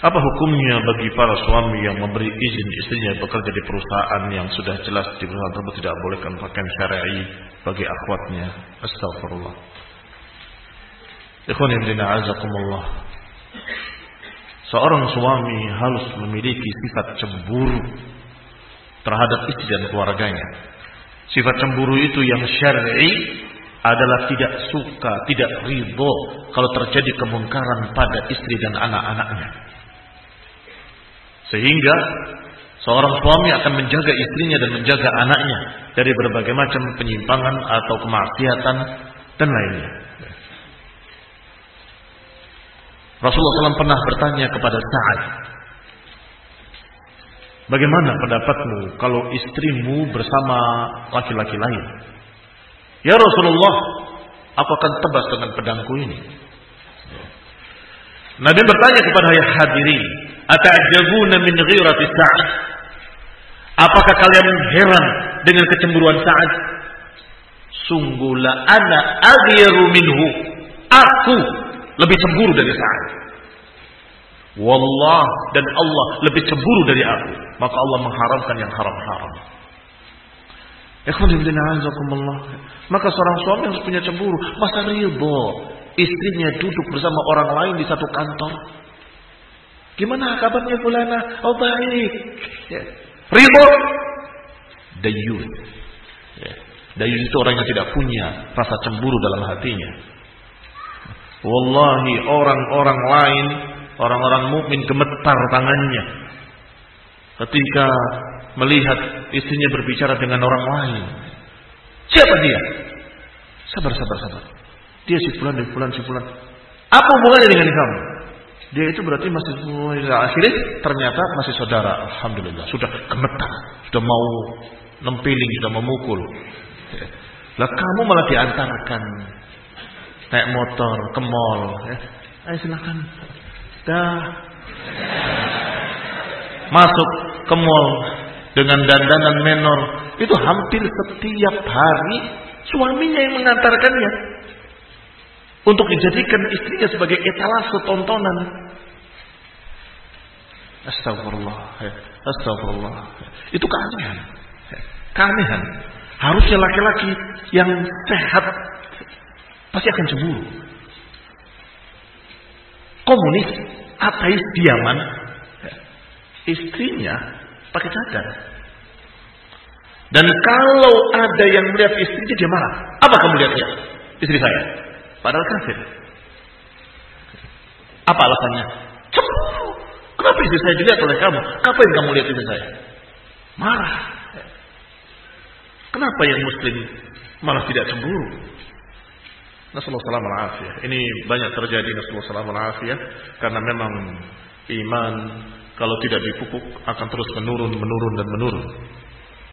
Apa hukumnya bagi para suami yang memberi izin istrinya bekerja di perusahaan yang sudah jelas di perusahaan tersebut tidak bolehkan pakaian syar'i bagi akhwatnya? Astagfirullah. Ikhwan fillah azakumullah. Seorang suami harus memiliki sifat cemburu terhadap istri dan keluarganya. Sifat cemburu itu yang syar'i adalah tidak suka, tidak ridho kalau terjadi kemungkaran pada istri dan anak-anaknya. Sehingga seorang suami akan menjaga istrinya dan menjaga anaknya dari berbagai macam penyimpangan atau kemaksiatan dan lainnya. Rasulullah SAW pernah bertanya kepada Sa'ad, bagaimana pendapatmu kalau istrimu bersama laki-laki lain? Ya Rasulullah, aku akan tebas dengan pedangku ini. Nabi bertanya kepada hadirin, ata'jabuna min ghirati Sa'ad? Apakah kalian heran dengan kecemburuan Sa'ad? Sungguh la ana aghyaru minhu. Aku lebih cemburu dari Sa'ad. Wallah, dan Allah lebih cemburu dari aku. Maka Allah mengharamkan yang haram-haram. Maka seorang suami harus punya cemburu. Masa ridho istrinya duduk bersama orang lain di satu kantor? Gimana kabarnya fulana? Oh baik. Ridho. Dayun. Dayun itu orang yang tidak punya rasa cemburu dalam hatinya. Wallahi orang-orang lain, orang-orang mukmin gemetar tangannya ketika melihat istrinya berbicara dengan orang lain. Siapa dia? Sabar. Dia si fulan. Apa hubungannya dengan kamu? Dia itu berarti masih akhirnya ternyata masih saudara. Alhamdulillah, sudah gemetar, sudah mau nempiling, sudah memukul. Lah kamu malah diantarkan naik motor ke mall. Ayo silakan. Dah. Masuk ke mall dengan dandanan menor. Itu hampir setiap hari suaminya yang mengantarkannya untuk dijadikan istrinya sebagai etalase tontonan. Astagfirullah. Itu keanehan. Keanehan. Harusnya laki-laki yang sehat pasti akan cemburu. Komunis, ateis, diaman, istrinya pakai cadar. Dan kalau ada yang melihat istrinya, dia marah. Apa kamu lihatnya? Istri saya. Padahal kafir. Apa alasannya? Cemburu. Kenapa istri saya dilihat oleh kamu? Ngapain kamu lihat istri saya? Marah. Kenapa yang muslim malah tidak cemburu? Nasallahu salam al-afiyah. Ini banyak terjadi nasallahu salam al-afiyah karena memang iman kalau tidak dipupuk akan terus menurun dan menurun.